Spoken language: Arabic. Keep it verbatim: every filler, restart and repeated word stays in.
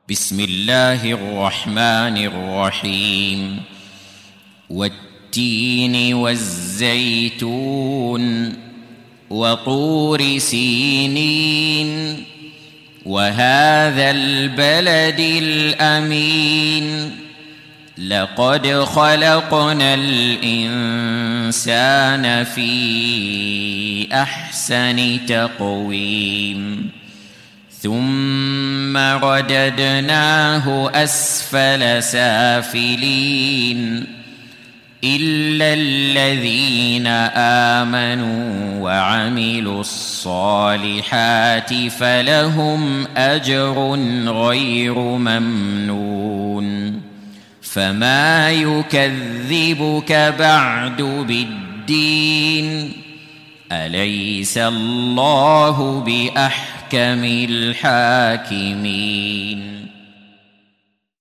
بسم الله الرحمن الرحيم والتين والزيتون وطور سينين وهذا البلد الأمين لقد خلقنا الإنسان في أحسن تقويم ثم رددناه أسفل سافلين إلا الذين آمنوا وعملوا الصالحات فلهم أجر غير ممنون فما يكذبك بعد بالدين أليس الله بأحكم الحاكمين